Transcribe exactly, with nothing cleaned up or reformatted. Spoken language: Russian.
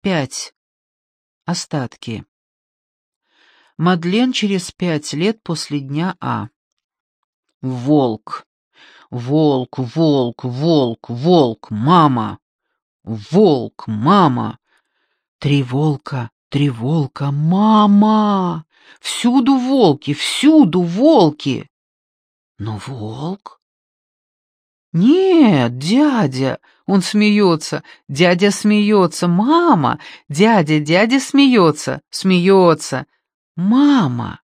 пять. Остатки. Мадлен через пять лет после дня А. Волк. Волк, волк, волк, волк, мама. Волк, мама. Три волка, три волка, мама. Всюду волки, всюду волки. Но волк? Нет, дядя. Он смеется. Дядя смеется. Мама. Дядя, дядя смеется. Смеется. Мама.